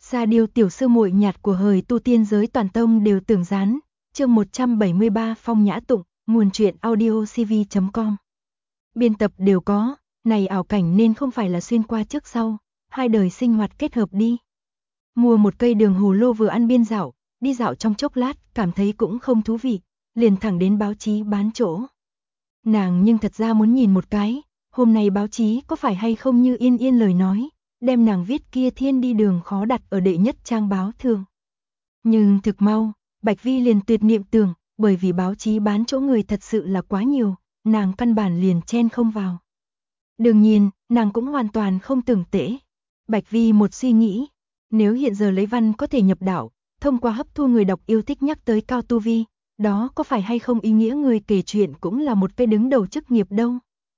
Ra điều tiểu sư muội nhạt của hời tu tiên giới toàn tông đều tưởng gián, chương 173 Phong Nhã Tụng, nguồn truyện audiocv.com. Biên tập đều có, này ảo cảnh nên không phải là xuyên qua trước sau, hai đời sinh hoạt kết hợp đi. Mua một cây đường hồ lô vừa ăn biên dạo, đi dạo trong chốc lát, cảm thấy cũng không thú vị, liền thẳng đến báo chí bán chỗ. Nàng nhưng thật ra muốn nhìn một cái, hôm nay báo chí có phải hay không như Yên Yên lời nói, đem nàng viết kia thiên đi đường khó đặt ở đệ nhất trang báo thường. Nhưng thực mau, Bạch Vi liền tuyệt niệm tưởng, bởi vì báo chí bán chỗ người thật sự là quá nhiều, nàng căn bản liền chen không vào. Đương nhiên, nàng cũng hoàn toàn không tưởng tễ. Bạch Vi một suy nghĩ, nếu hiện giờ lấy văn có thể nhập đạo, thông qua hấp thu người đọc yêu thích nhắc tới cao tu vi, đó có phải hay không ý nghĩa người kể chuyện cũng là một cái đứng đầu chức nghiệp đâu.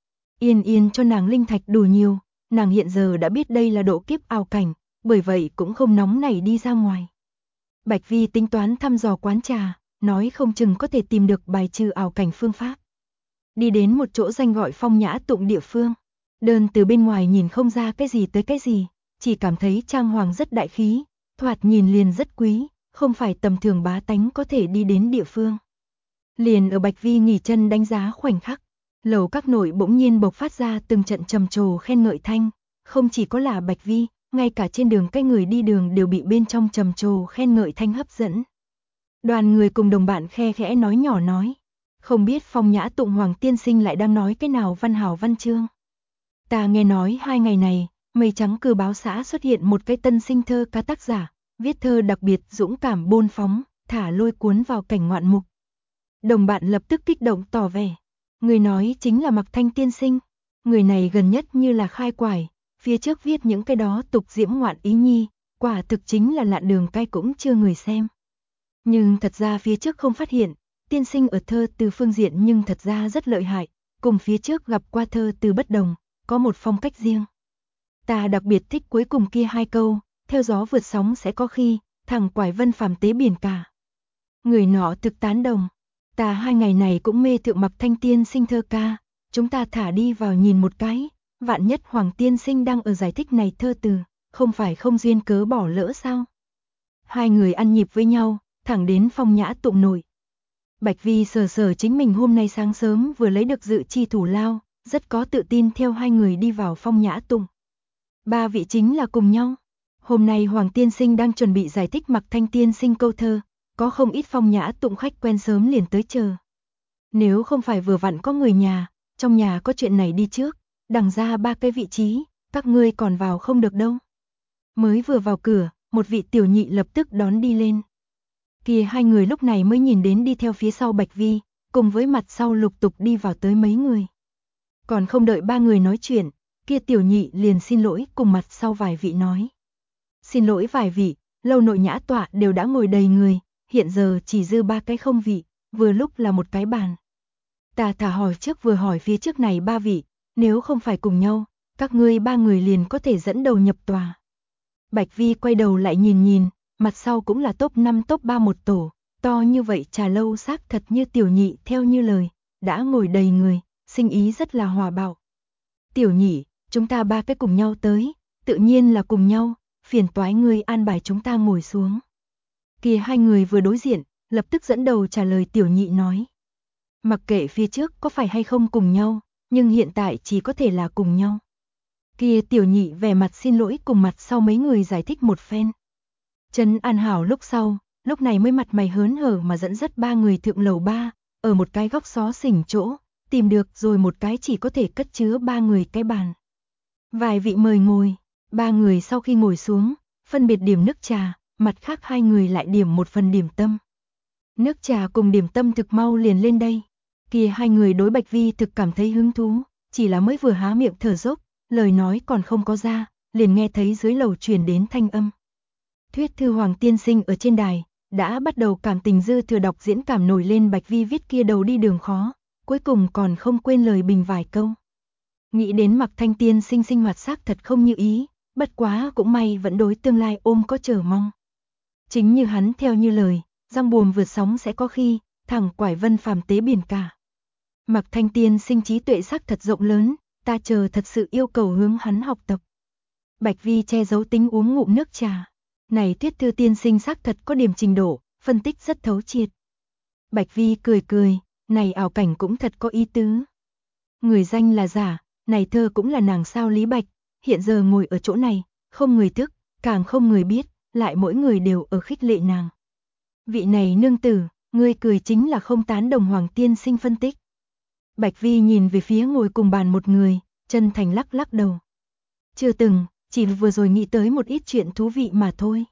Yên Yên cho nàng linh thạch đủ nhiều, nàng hiện giờ đã biết đây là độ kiếp ảo cảnh, bởi vậy cũng không nóng nảy đi ra ngoài. Bạch Vi tính toán thăm dò quán trà, nói không chừng có thể tìm được bài trừ ảo cảnh phương pháp. Đi đến một chỗ danh gọi Phong Nhã Tụng địa phương, đơn từ bên ngoài nhìn không ra cái gì tới cái gì, chỉ cảm thấy trang hoàng rất đại khí, thoạt nhìn liền rất quý, không phải tầm thường bá tánh có thể đi đến địa phương. Liền ở Bạch Vi nghỉ chân đánh giá khoảnh khắc, lầu các nội bỗng nhiên bộc phát ra từng trận trầm trồ khen ngợi thanh, không chỉ có là Bạch Vi, ngay cả trên đường cái người đi đường đều bị bên trong trầm trồ khen ngợi thanh hấp dẫn. Đoàn người cùng đồng bạn khe khẽ nói nhỏ nói, không biết Phong Nhã Tụng Hoàng tiên sinh lại đang nói cái nào văn hào văn chương. Ta nghe nói 2 ngày này, Mây Trắng Cử báo xã xuất hiện một cái tân sinh thơ ca tác giả, viết thơ đặc biệt dũng cảm bôn phóng, thả lôi cuốn vào cảnh ngoạn mục. Đồng bạn lập tức kích động tỏ vẻ, người nói chính là Mặc Thanh tiên sinh, người này gần nhất như là khai quải, phía trước viết những cái đó tục diễm ngoạn ý nhi, quả thực chính là lạn đường cay cũng chưa người xem. Nhưng thật ra phía trước không phát hiện, tiên sinh ở thơ từ phương diện nhưng thật ra rất lợi hại, cùng phía trước gặp qua thơ từ bất đồng, có một phong cách riêng. Ta đặc biệt thích cuối cùng kia 2 câu, theo gió vượt sóng sẽ có khi, thẳng quải vân phàm tế biển cả. Người nọ thực tán đồng, ta 2 ngày này cũng mê thượng Mặc Thanh tiên sinh thơ ca, chúng ta thả đi vào nhìn một cái, vạn nhất Hoàng tiên sinh đang ở giải thích này thơ từ, không phải không duyên cớ bỏ lỡ sao? Hai người ăn nhịp với nhau, thẳng đến Phong Nhã Tụng nội. Bạch Vi sờ chính mình hôm nay sáng sớm vừa lấy được dự chi thủ lao, rất có tự tin theo hai người đi vào Phong Nhã Tụng. 3 vị chính là cùng nhau. Hôm nay Hoàng tiên sinh đang chuẩn bị giải thích Mặc Thanh tiên sinh câu thơ, có không ít Phong Nhã Tụng khách quen sớm liền tới chờ. Nếu không phải vừa vặn có người nhà, trong nhà có chuyện này đi trước, đằng ra 3 cái vị trí, các ngươi còn vào không được đâu. Mới vừa vào cửa, một vị tiểu nhị lập tức đón đi lên. Kia hai người lúc này mới nhìn đến đi theo phía sau Bạch Vi, cùng với mặt sau lục tục đi vào tới mấy người. Còn không đợi 3 người nói chuyện, kia tiểu nhị liền xin lỗi cùng mặt sau vài vị nói. Xin lỗi vài vị, lâu nội nhã tọa đều đã ngồi đầy người, hiện giờ chỉ dư 3 cái không vị, vừa lúc là một cái bàn. Ta thả hỏi trước vừa hỏi phía trước này 3 vị, nếu không phải cùng nhau, các ngươi 3 người liền có thể dẫn đầu nhập tòa. Bạch Vi quay đầu lại nhìn, mặt sau cũng là top 5 top 3 một tổ, to như vậy trà lâu xác thật như tiểu nhị theo như lời, đã ngồi đầy người, sinh ý rất là hòa bạo. Tiểu nhị, chúng ta 3 cái cùng nhau tới, tự nhiên là cùng nhau, phiền toái ngươi an bài chúng ta ngồi xuống. Kia hai người vừa đối diện, lập tức dẫn đầu trả lời tiểu nhị nói. Mặc kệ phía trước có phải hay không cùng nhau, nhưng hiện tại chỉ có thể là cùng nhau. Kia tiểu nhị vẻ mặt xin lỗi cùng mặt sau mấy người giải thích một phen. Trấn an hảo lúc sau, lúc này mới mặt mày hớn hở mà dẫn dắt 3 người thượng lầu 3, ở một cái góc xó xỉnh chỗ, tìm được rồi một cái chỉ có thể cất chứa 3 người cái bàn. Vài vị mời ngồi, 3 người sau khi ngồi xuống, phân biệt điểm nước trà, mặt khác 2 người lại điểm một phần điểm tâm. Nước trà cùng điểm tâm thực mau liền lên đây. Kia 2 người đối Bạch Vi thực cảm thấy hứng thú, chỉ là mới vừa há miệng thở dốc, lời nói còn không có ra, liền nghe thấy dưới lầu truyền đến thanh âm. Thuyết thư Hoàng tiên sinh ở trên đài, đã bắt đầu cảm tình dư thừa đọc diễn cảm nổi lên Bạch Vi viết kia đầu đi đường khó, cuối cùng còn không quên lời bình vài câu. Nghĩ đến Mặc Thanh tiên sinh sinh hoạt xác thật không như ý, bất quá cũng may vẫn đối tương lai ôm có chờ mong. Chính như hắn theo như lời, răng buồm vượt sóng sẽ có khi, thẳng quải vân phàm tế biển cả. Mặc Thanh tiên sinh trí tuệ xác thật rộng lớn, ta chờ thật sự yêu cầu hướng hắn học tập. Bạch Vi che giấu tính uống ngụm nước trà. Này Tuyết Thư tiên sinh xác thật có điểm trình độ, phân tích rất thấu triệt. Bạch Vi cười cười, này ảo cảnh cũng thật có ý tứ. Người danh là giả, này thơ cũng là nàng sao Lý Bạch, hiện giờ ngồi ở chỗ này, không người thức, càng không người biết, lại mỗi người đều ở khích lệ nàng. Vị này nương tử, ngươi cười chính là không tán đồng Hoàng tiên sinh phân tích. Bạch Vi nhìn về phía ngồi cùng bàn một người, chân thành lắc lắc đầu. Chưa từng, chỉ vừa rồi nghĩ tới một ít chuyện thú vị mà thôi.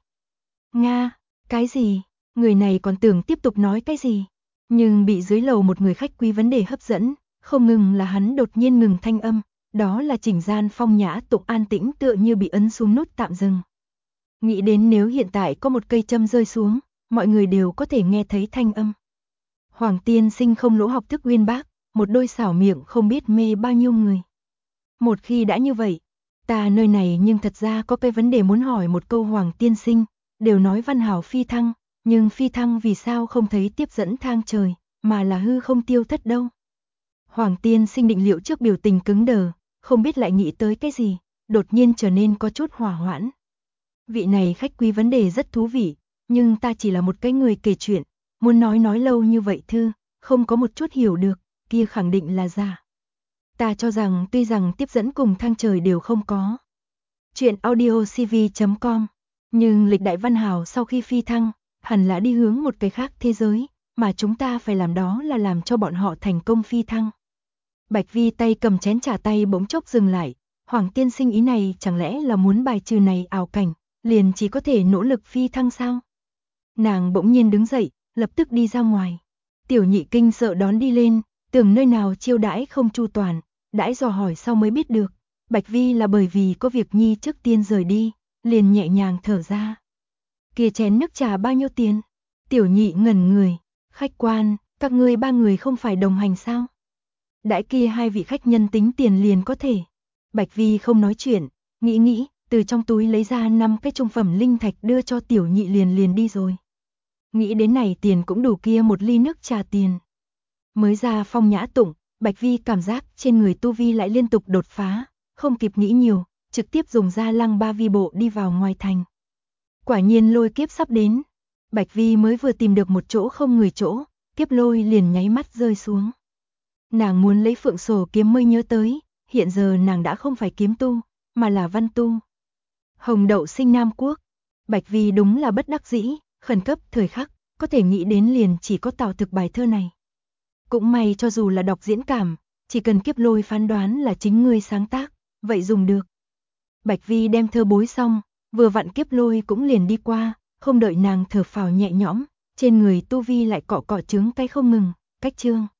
Nga, cái gì? Người này còn tưởng tiếp tục nói cái gì? Nhưng bị dưới lầu một người khách quý vấn đề hấp dẫn, không ngừng là hắn đột nhiên ngừng thanh âm, đó là chỉnh gian phong nhã tục an tĩnh tựa như bị ấn xuống nút tạm dừng. Nghĩ đến nếu hiện tại có một cây châm rơi xuống, mọi người đều có thể nghe thấy thanh âm. Hoàng tiên sinh không lỗ học thức uyên bác, một đôi xảo miệng không biết mê bao nhiêu người. Một khi đã như vậy, ta nơi này nhưng thật ra có cái vấn đề muốn hỏi một câu Hoàng tiên sinh, đều nói văn hảo phi thăng, nhưng phi thăng vì sao không thấy tiếp dẫn thang trời, mà là hư không tiêu thất đâu. Hoàng tiên sinh định liệu trước biểu tình cứng đờ, không biết lại nghĩ tới cái gì, đột nhiên trở nên có chút hỏa hoãn. Vị này khách quý vấn đề rất thú vị, nhưng ta chỉ là một cái người kể chuyện, muốn nói lâu như vậy thư, không có một chút hiểu được, kia khẳng định là giả. Ta cho rằng tuy rằng tiếp dẫn cùng thang trời đều không có. Chuyện audiocv.com, nhưng lịch đại văn hào sau khi phi thăng, hẳn là đi hướng một cái khác thế giới, mà chúng ta phải làm đó là làm cho bọn họ thành công phi thăng. Bạch Vi tay cầm chén trà tay bỗng chốc dừng lại, Hoàng tiên sinh ý này chẳng lẽ là muốn bài trừ này ảo cảnh, liền chỉ có thể nỗ lực phi thăng sao? Nàng bỗng nhiên đứng dậy, lập tức đi ra ngoài. Tiểu Nhị kinh sợ đón đi lên, tưởng nơi nào chiêu đãi không chu toàn, đãi dò hỏi sau mới biết được, Bạch Vi là bởi vì có việc nhi trước tiên rời đi, liền nhẹ nhàng thở ra. Kia chén nước trà bao nhiêu tiền? Tiểu Nhị ngẩn người, khách quan, các ngươi ba người không phải đồng hành sao? Đãi kia hai vị khách nhân tính tiền liền có thể. Bạch Vi không nói chuyện, nghĩ, từ trong túi lấy ra 5 cái trung phẩm linh thạch đưa cho Tiểu Nhị liền đi rồi. Nghĩ đến này tiền cũng đủ kia một ly nước trà tiền. Mới ra phong nhã tụng, Bạch Vi cảm giác trên người tu vi lại liên tục đột phá, không kịp nghĩ nhiều, trực tiếp dùng ra lăng ba vi bộ đi vào ngoài thành. Quả nhiên lôi kiếp sắp đến. Bạch Vi mới vừa tìm được một chỗ không người chỗ, kiếp lôi liền nháy mắt rơi xuống. Nàng muốn lấy phượng sổ kiếm mới nhớ tới, hiện giờ nàng đã không phải kiếm tu, mà là văn tu. Hồng đậu sinh Nam Quốc, Bạch Vi đúng là bất đắc dĩ, khẩn cấp thời khắc, có thể nghĩ đến liền chỉ có Tào Thực bài thơ này. Cũng may cho dù là đọc diễn cảm, chỉ cần kiếp lôi phán đoán là chính ngươi sáng tác, vậy dùng được. Bạch Vi đem thơ bối xong, vừa vặn kiếp lôi cũng liền đi qua, không đợi nàng thở phào nhẹ nhõm, trên người tu vi lại cọ cọ trướng cái không ngừng, cách chương.